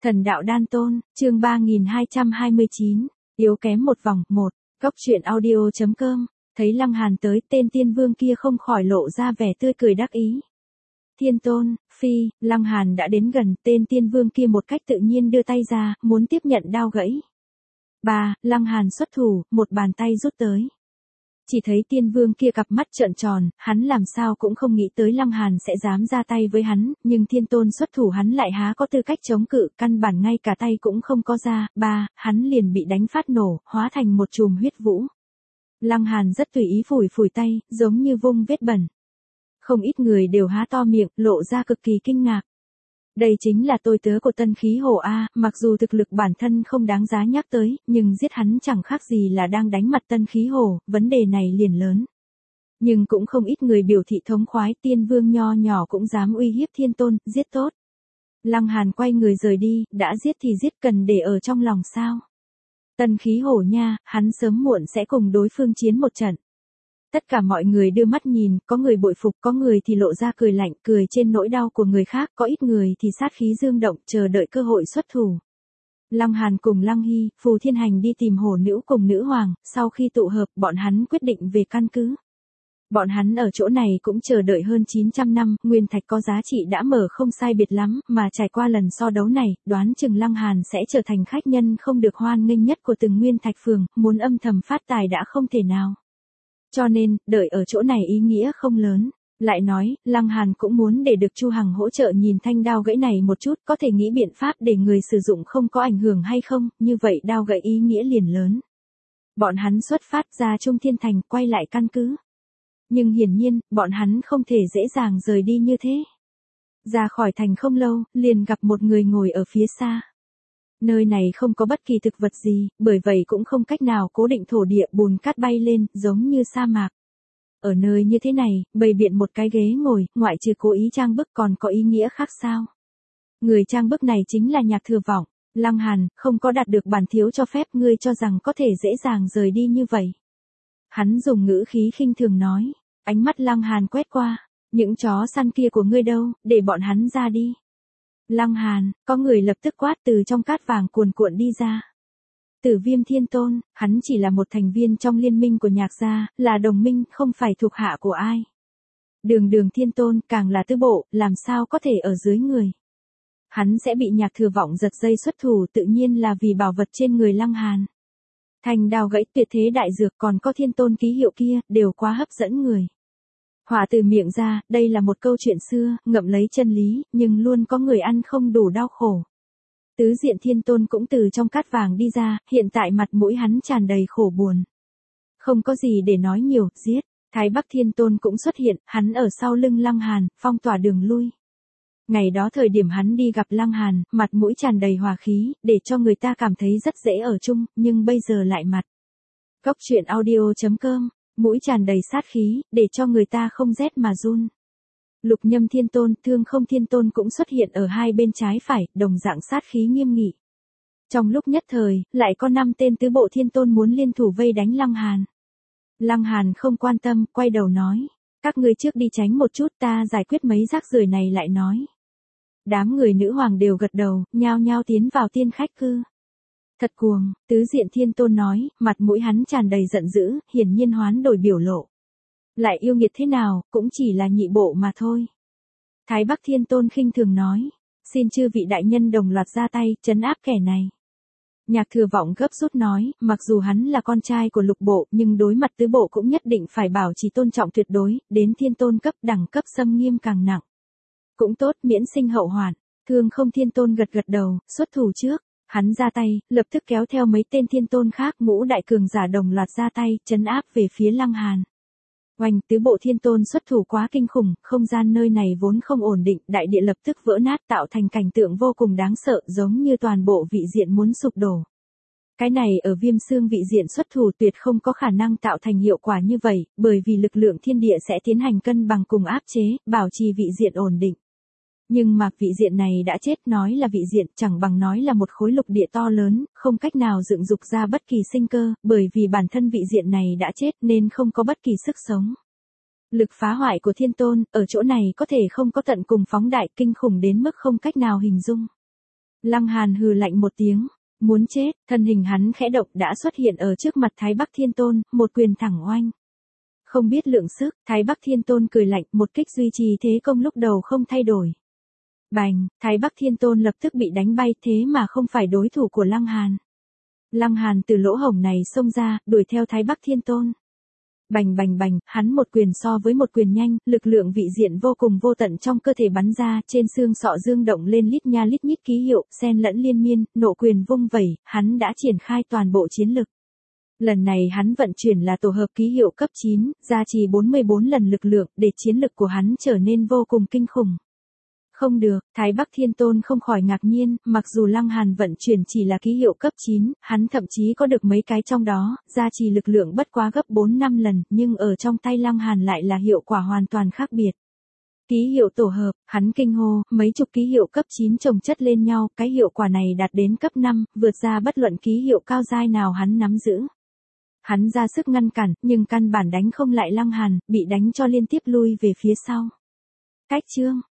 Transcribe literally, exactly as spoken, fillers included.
Thần đạo đan tôn, chương ba nghìn hai trăm hai mươi chín, yếu kém một vòng, một, góc truyện audio.com, thấy Lăng Hàn tới, tên tiên vương kia không khỏi lộ ra vẻ tươi cười đắc ý. Thiên tôn, phi, Lăng Hàn đã đến gần, tên tiên vương kia một cách tự nhiên đưa tay ra, muốn tiếp nhận đao gãy. Ba, Lăng Hàn xuất thủ, một bàn tay rút tới. Chỉ thấy tiên vương kia cặp mắt trợn tròn, hắn làm sao cũng không nghĩ tới Lăng Hàn sẽ dám ra tay với hắn, nhưng thiên tôn xuất thủ hắn lại há có tư cách chống cự, căn bản ngay cả tay cũng không có ra. Ba, hắn liền bị đánh phát nổ, hóa thành một chùm huyết vũ. Lăng Hàn rất tùy ý phủi phủi tay, giống như vung vết bẩn. Không ít người đều há to miệng, lộ ra cực kỳ kinh ngạc. Đây chính là tôi tớ của Tân Khí Hồ A, mặc dù thực lực bản thân không đáng giá nhắc tới, nhưng giết hắn chẳng khác gì là đang đánh mặt Tân Khí Hồ, vấn đề này liền lớn. Nhưng cũng không ít người biểu thị thống khoái, tiên vương nho nhỏ cũng dám uy hiếp thiên tôn, giết tốt. Lăng Hàn quay người rời đi, đã giết thì giết, cần để ở trong lòng sao. Tân Khí Hồ nha, hắn sớm muộn sẽ cùng đối phương chiến một trận. Tất cả mọi người đưa mắt nhìn, có người bội phục, có người thì lộ ra cười lạnh, cười trên nỗi đau của người khác, có ít người thì sát khí dương động, chờ đợi cơ hội xuất thủ. Lăng Hàn cùng Lăng Hy, Phù Thiên Hành đi tìm Hổ Nữ cùng Nữ Hoàng, sau khi tụ hợp, bọn hắn quyết định về căn cứ. Bọn hắn ở chỗ này cũng chờ đợi hơn chín trăm năm, nguyên thạch có giá trị đã mở không sai biệt lắm, mà trải qua lần so đấu này, đoán chừng Lăng Hàn sẽ trở thành khách nhân không được hoan nghênh nhất của từng nguyên thạch phường, muốn âm thầm phát tài đã không thể nào. Cho nên, đợi ở chỗ này ý nghĩa không lớn. Lại nói, Lăng Hàn cũng muốn để được Chu Hằng hỗ trợ nhìn thanh đao gãy này một chút, có thể nghĩ biện pháp để người sử dụng không có ảnh hưởng hay không, như vậy đao gãy ý nghĩa liền lớn. Bọn hắn xuất phát ra Trung Thiên Thành, quay lại căn cứ. Nhưng hiển nhiên, bọn hắn không thể dễ dàng rời đi như thế. Ra khỏi thành không lâu, liền gặp một người ngồi ở phía xa. Nơi này không có bất kỳ thực vật gì, bởi vậy cũng không cách nào cố định thổ địa, bùn cát bay lên, giống như sa mạc. Ở nơi như thế này, bày biện một cái ghế ngồi, ngoại trừ cố ý trang bức còn có ý nghĩa khác sao? Người trang bức này chính là Nhạc Thừa Vọng. Lăng Hàn, không có đạt được bản thiếu cho phép, ngươi cho rằng có thể dễ dàng rời đi như vậy. Hắn dùng ngữ khí khinh thường nói, ánh mắt Lăng Hàn quét qua, những chó săn kia của ngươi đâu, để bọn hắn ra đi. Lăng Hàn, có người lập tức quát từ trong cát vàng cuồn cuộn đi ra. Tử Viêm Thiên Tôn, hắn chỉ là một thành viên trong liên minh của Nhạc gia, là đồng minh, không phải thuộc hạ của ai. Đường Đường Thiên Tôn, càng là tứ bộ, làm sao có thể ở dưới người. Hắn sẽ bị Nhạc Thừa Vọng giật dây xuất thủ, tự nhiên là vì bảo vật trên người Lăng Hàn. Thành đao gãy, tuyệt thế đại dược, còn có Thiên Tôn ký hiệu kia, đều quá hấp dẫn người. Hỏa từ miệng ra, đây là một câu chuyện xưa, ngậm lấy chân lý, nhưng luôn có người ăn không đủ đau khổ. Tứ Diện Thiên Tôn cũng từ trong cát vàng đi ra, hiện tại mặt mũi hắn tràn đầy khổ buồn. Không có gì để nói nhiều, giết. Thái Bắc Thiên Tôn cũng xuất hiện, hắn ở sau lưng Lăng Hàn, phong tỏa đường lui. Ngày đó thời điểm hắn đi gặp Lăng Hàn, mặt mũi tràn đầy hòa khí, để cho người ta cảm thấy rất dễ ở chung, nhưng bây giờ lại mặt. Góc truyện audio.com, mũi tràn đầy sát khí, để cho người ta không rét mà run. Lục Nhâm Thiên Tôn, Thương Không Thiên Tôn cũng xuất hiện ở hai bên trái phải, đồng dạng sát khí nghiêm nghị. Trong lúc nhất thời, lại có năm tên tứ bộ Thiên Tôn muốn liên thủ vây đánh Lăng Hàn. Lăng Hàn không quan tâm, quay đầu nói, các ngươi trước đi tránh một chút, ta giải quyết mấy rác rưởi này lại nói. Đám người nữ hoàng đều gật đầu, nhao nhao tiến vào tiên khách cư. Thật cuồng, Tứ Diện Thiên Tôn nói, mặt mũi hắn tràn đầy giận dữ, hiển nhiên hoán đổi biểu lộ. Lại yêu nghiệt thế nào, cũng chỉ là nhị bộ mà thôi. Thái Bắc Thiên Tôn khinh thường nói, xin chư vị đại nhân đồng loạt ra tay, trấn áp kẻ này. Nhạc Thừa Vọng gấp rút nói, mặc dù hắn là con trai của lục bộ, nhưng đối mặt tứ bộ cũng nhất định phải bảo trì tôn trọng tuyệt đối, đến thiên tôn cấp đẳng cấp xâm nghiêm càng nặng. Cũng tốt, miễn sinh hậu hoạn. Thương Không Thiên Tôn gật gật đầu, xuất thủ trước. Hắn ra tay, lập tức kéo theo mấy tên thiên tôn khác, ngũ đại cường giả đồng loạt ra tay, trấn áp về phía Lăng Hàn. Oanh, tứ bộ Thiên Tôn xuất thủ quá kinh khủng, không gian nơi này vốn không ổn định, đại địa lập tức vỡ nát, tạo thành cảnh tượng vô cùng đáng sợ, giống như toàn bộ vị diện muốn sụp đổ. Cái này ở Viêm Xương vị diện xuất thủ tuyệt không có khả năng tạo thành hiệu quả như vậy, bởi vì lực lượng thiên địa sẽ tiến hành cân bằng cùng áp chế, bảo trì vị diện ổn định. Nhưng mà vị diện này đã chết, nói là vị diện chẳng bằng nói là một khối lục địa to lớn, không cách nào dựng dục ra bất kỳ sinh cơ, bởi vì bản thân vị diện này đã chết nên không có bất kỳ sức sống. Lực phá hoại của Thiên Tôn, ở chỗ này có thể không có tận cùng phóng đại, kinh khủng đến mức không cách nào hình dung. Lăng Hàn hừ lạnh một tiếng, muốn chết, thân hình hắn khẽ động đã xuất hiện ở trước mặt Thái Bắc Thiên Tôn, một quyền thẳng oanh. Không biết lượng sức, Thái Bắc Thiên Tôn cười lạnh, một kích duy trì thế công lúc đầu không thay đổi. Bành, Thái Bắc Thiên Tôn lập tức bị đánh bay, thế mà không phải đối thủ của Lăng Hàn. Lăng Hàn từ lỗ hổng này xông ra, đuổi theo Thái Bắc Thiên Tôn. Bành bành bành, hắn một quyền so với một quyền nhanh, lực lượng vị diện vô cùng vô tận trong cơ thể bắn ra, trên xương sọ dương động lên lít nha lít nhít ký hiệu, xen lẫn liên miên, nộ quyền vung vẩy, hắn đã triển khai toàn bộ chiến lực. Lần này hắn vận chuyển là tổ hợp ký hiệu cấp chín, gia trì bốn mươi bốn lần lực lượng, để chiến lực của hắn trở nên vô cùng kinh khủng. Không được, Thái Bắc Thiên Tôn không khỏi ngạc nhiên, mặc dù Lăng Hàn vận chuyển chỉ là ký hiệu cấp chín, hắn thậm chí có được mấy cái trong đó, gia trì lực lượng bất quá gấp bốn năm lần, nhưng ở trong tay Lăng Hàn lại là hiệu quả hoàn toàn khác biệt. Ký hiệu tổ hợp, hắn kinh hô, mấy chục ký hiệu cấp chín chồng chất lên nhau, cái hiệu quả này đạt đến cấp năm, vượt ra bất luận ký hiệu cao giai nào hắn nắm giữ. Hắn ra sức ngăn cản, nhưng căn bản đánh không lại Lăng Hàn, bị đánh cho liên tiếp lui về phía sau. Cách chương